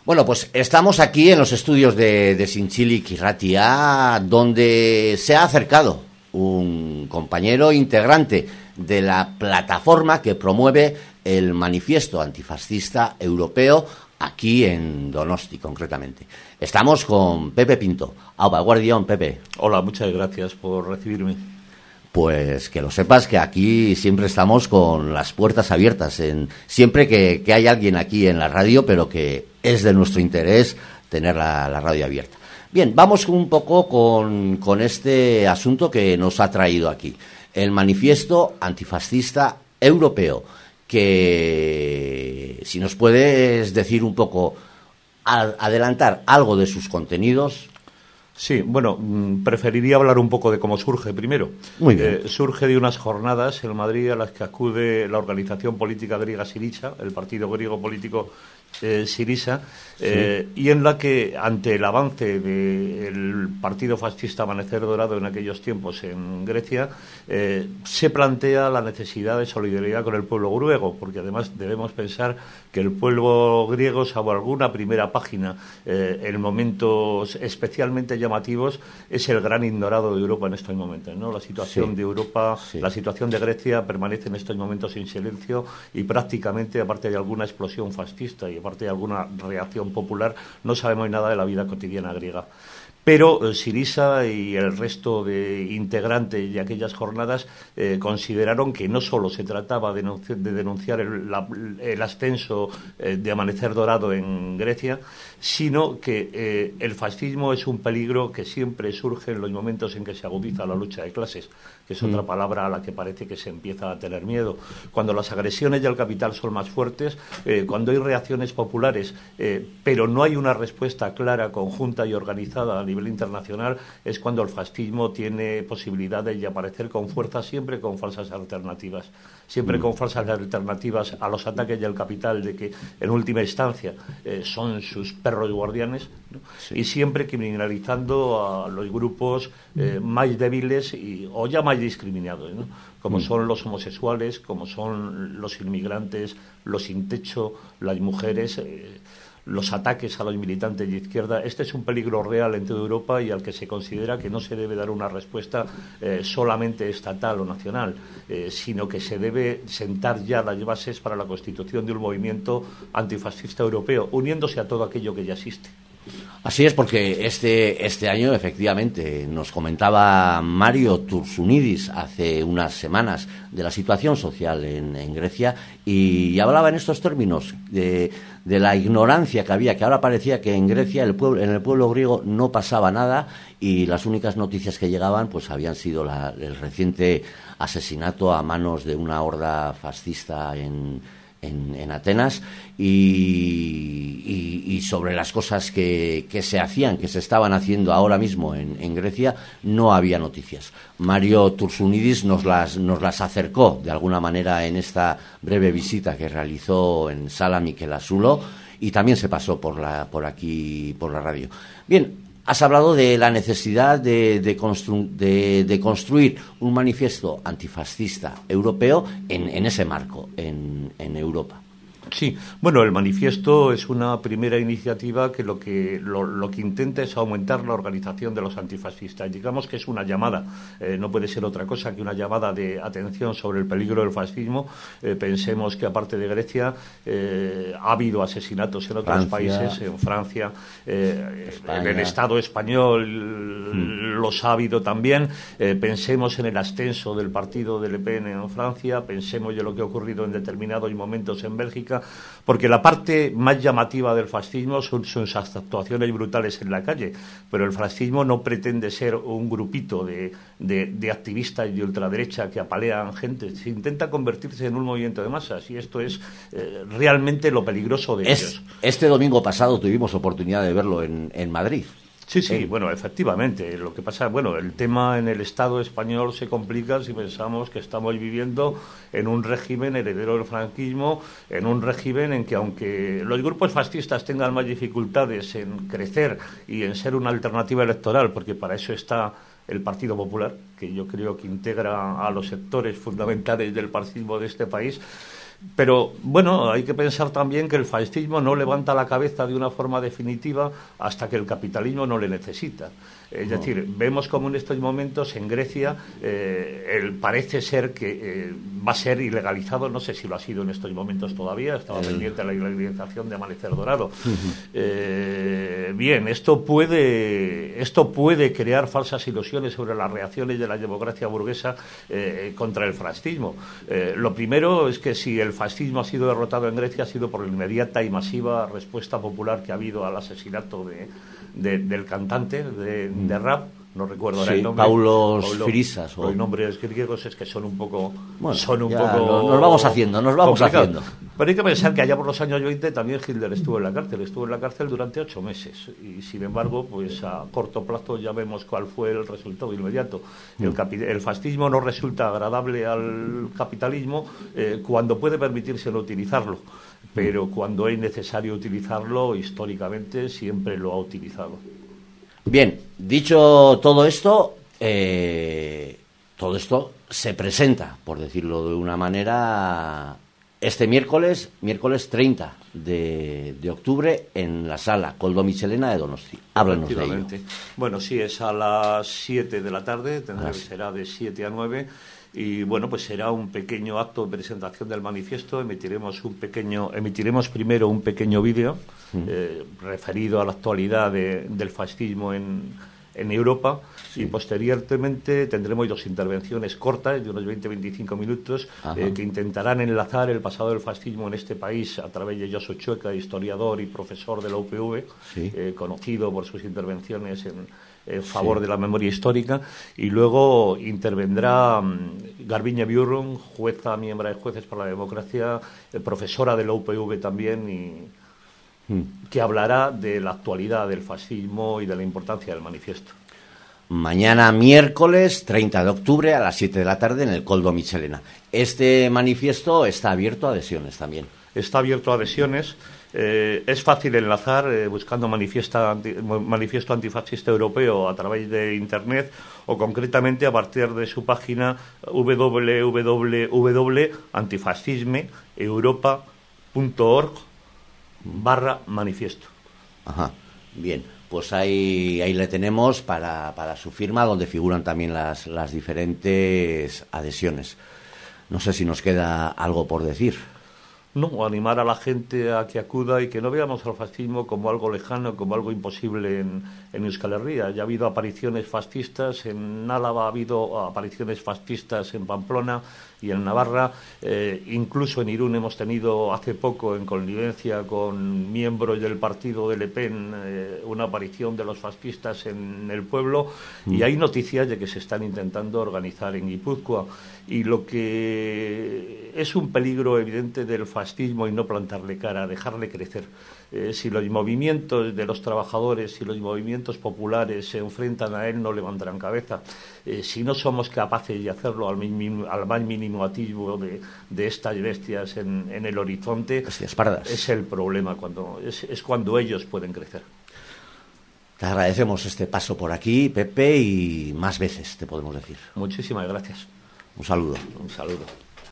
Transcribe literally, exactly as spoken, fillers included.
Bueno, pues estamos aquí en los estudios de, de Zintzilik Irratia, donde se ha acercado un compañero integrante de la plataforma que promueve el manifiesto antifascista europeo aquí en Donosti, concretamente. Estamos con Pepe Pinto. Aupa, guardión, Pepe. Hola, muchas gracias por recibirme. Pues que lo sepas que aquí siempre estamos con las puertas abiertas, en, siempre que, que hay alguien aquí en la radio, pero que es de nuestro interés tener la, la radio abierta. Bien, vamos un poco con, con este asunto que nos ha traído aquí, el manifiesto antifascista europeo, que si nos puedes decir un poco, a, adelantar algo de sus contenidos. Sí, bueno, preferiría hablar un poco de cómo surge primero. Muy bien. Eh, surge de unas jornadas en Madrid a las que acude la organización política griega Syriza, el partido griego político eh, Syriza, eh, sí. Y en la que, ante el avance del partido fascista Amanecer Dorado en aquellos tiempos en Grecia, eh, se plantea la necesidad de solidaridad con el pueblo griego, porque además debemos pensar que el pueblo griego, salvo alguna primera página eh, en momentos especialmente llamativos, es el gran ignorado de Europa en estos momentos, ¿no? La situación sí. de Europa, sí. la situación de Grecia permanece en estos momentos en silencio y prácticamente, aparte de alguna explosión fascista y aparte de alguna reacción popular, no sabemos nada de la vida cotidiana griega. Pero eh, Syriza y el resto de integrantes de aquellas jornadas eh, consideraron que no solo se trataba de, de denunciar el, la, el ascenso eh, de Amanecer Dorado en Grecia, sino que eh, el fascismo es un peligro que siempre surge en los momentos en que se agudiza la lucha de clases, que es otra palabra a la que parece que se empieza a tener miedo. Cuando las agresiones del capital son más fuertes, eh, cuando hay reacciones populares, eh, pero no hay una respuesta clara, conjunta y organizada a nivel internacional, es cuando el fascismo tiene posibilidades de aparecer con fuerza, siempre con falsas alternativas. Siempre mm. con falsas alternativas a los ataques del capital, de que en última instancia eh, son sus perros guardianes, ¿no? Sí. Y siempre criminalizando a los grupos eh, más débiles y, o ya más discriminados, ¿no? Como mm. son los homosexuales, como son los inmigrantes, los sin techo, las mujeres, eh, los ataques a los militantes de izquierda. Este es un peligro real en toda Europa y al que se considera que no se debe dar una respuesta eh, solamente estatal o nacional, eh, sino que se debe sentar ya las bases para la constitución de un movimiento antifascista europeo, uniéndose a todo aquello que ya existe. Así es, porque este, este año, efectivamente, nos comentaba Mario Tursunidis hace unas semanas de la situación social en, en Grecia y hablaba en estos términos de, de la ignorancia que había, que ahora parecía que en Grecia, el pueblo, en el pueblo griego, no pasaba nada y las únicas noticias que llegaban pues habían sido la, el reciente asesinato a manos de una horda fascista en En, en Atenas y, y, y sobre las cosas que, que se hacían, que se estaban haciendo ahora mismo en, en Grecia, no había noticias. Mario Tursunidis nos las, nos las acercó de alguna manera en esta breve visita que realizó en Sala Mikelasulo y también se pasó por, la, por aquí, por la radio. Bien. Has hablado de la necesidad de, de, constru de, de construir un manifiesto antifascista europeo en, en ese marco, en, en Europa. Sí, bueno, el manifiesto es una primera iniciativa que lo que lo, lo que intenta es aumentar la organización de los antifascistas. Digamos que es una llamada, eh, no puede ser otra cosa que una llamada de atención sobre el peligro del fascismo. Eh, pensemos que aparte de Grecia eh, ha habido asesinatos en otros Francia, países, en Francia, eh, en el Estado español hmm. los ha habido también. Eh, pensemos en el ascenso del partido de Le Pen en Francia, pensemos en lo que ha ocurrido en determinados momentos en Bélgica. Porque la parte más llamativa del fascismo son sus actuaciones brutales en la calle, pero el fascismo no pretende ser un grupito de, de, de activistas de ultraderecha que apalean gente, se intenta convertirse en un movimiento de masas y esto es eh, realmente lo peligroso de es, ellos. Este domingo pasado tuvimos oportunidad de verlo en, en Madrid. Sí, sí, bueno, efectivamente. Lo que pasa, bueno, el tema en el Estado español se complica si pensamos que estamos viviendo en un régimen heredero del franquismo, en un régimen en que aunque los grupos fascistas tengan más dificultades en crecer y en ser una alternativa electoral, porque para eso está el Partido Popular, que yo creo que integra a los sectores fundamentales del fascismo de este país, Pero, bueno, hay que pensar también que el fascismo no levanta la cabeza de una forma definitiva hasta que el capitalismo no le necesita. Es no. decir, vemos como en estos momentos en Grecia eh, el, parece ser que eh, va a ser ilegalizado, no sé si lo ha sido en estos momentos todavía, estaba el... pendiente de la ilegalización de Amanecer Dorado. Uh-huh. eh, bien, esto puede, esto puede crear falsas ilusiones sobre las reacciones de la democracia burguesa eh, contra el fascismo. Eh, lo primero es que si el El fascismo ha sido derrotado en Grecia ha sido por la inmediata y masiva respuesta popular que ha habido al asesinato de, de, del cantante de, de rap, no recuerdo ahora sí, el nombre. Paulos Paulo, Firisas. O... Los nombres griegos es que son un poco... Bueno, son un poco nos vamos haciendo, nos vamos complicado. haciendo. Pero hay que pensar que allá por los años veinte también Hitler estuvo en la cárcel, estuvo en la cárcel durante ocho meses. Y sin embargo, pues a corto plazo ya vemos cuál fue el resultado inmediato. Mm. El, capi- el fascismo no resulta agradable al capitalismo eh, cuando puede permitírselo utilizarlo. Pero cuando es necesario utilizarlo, históricamente siempre lo ha utilizado. Bien, dicho todo esto, eh, todo esto se presenta, por decirlo de una manera, este miércoles, miércoles treinta de, de octubre, en la sala Koldo Mitxelena de Donosti. Háblanos de ello. Bueno, sí, es a las siete de la tarde, tendrá que será de siete a nueve. Y bueno, pues será un pequeño acto de presentación del manifiesto. Emitiremos un pequeño, emitiremos primero un pequeño vídeo mm. eh, referido a la actualidad de, del fascismo en, en Europa, sí. Y posteriormente tendremos dos intervenciones cortas de unos veinte a veinticinco minutos eh, que intentarán enlazar el pasado del fascismo en este país a través de Josu Chueca, historiador y profesor de la U P V, sí. eh, conocido por sus intervenciones en en favor sí. de la memoria histórica, y luego intervendrá um, Garbiñe Biurrun, jueza, miembro de Jueces por la Democracia, eh, profesora de la U P V también, y mm. que hablará de la actualidad del fascismo y de la importancia del manifiesto. Mañana miércoles treinta de octubre a las siete de la tarde en el Koldo Mitxelena. Este manifiesto está abierto a adhesiones también. Está abierto a adhesiones. Eh, es fácil enlazar eh, buscando manifiesto, anti, manifiesto antifascista europeo a través de Internet o concretamente a partir de su página w w w punto antifascisme europa punto org barra manifiesto. Ajá, bien, pues ahí, ahí le tenemos para, para su firma, donde figuran también las, las diferentes adhesiones. No sé si nos queda algo por decir. No, animar a la gente a que acuda y que no veamos al fascismo como algo lejano, como algo imposible en, en Euskal Herria. Ya ha habido apariciones fascistas, en Álava ha habido apariciones fascistas en Pamplona y en Navarra, eh, incluso en Irún hemos tenido hace poco, en connivencia con miembros del partido de Le Pen, eh, una aparición de los fascistas en el pueblo, mm. y hay noticias de que se están intentando organizar en Guipúzcoa. Y lo que es un peligro evidente del fascismo y no plantarle cara, dejarle crecer. Eh, si los movimientos de los trabajadores, si los movimientos populares se enfrentan a él, no levantarán cabeza. Eh, si no somos capaces de hacerlo al, mínimo, al más mínimo atisbo de, de estas bestias en, en el horizonte, es el problema, cuando es, es cuando ellos pueden crecer. Te agradecemos este paso por aquí, Pepe, y más veces, te podemos decir. Muchísimas gracias. Un saludo. Un saludo.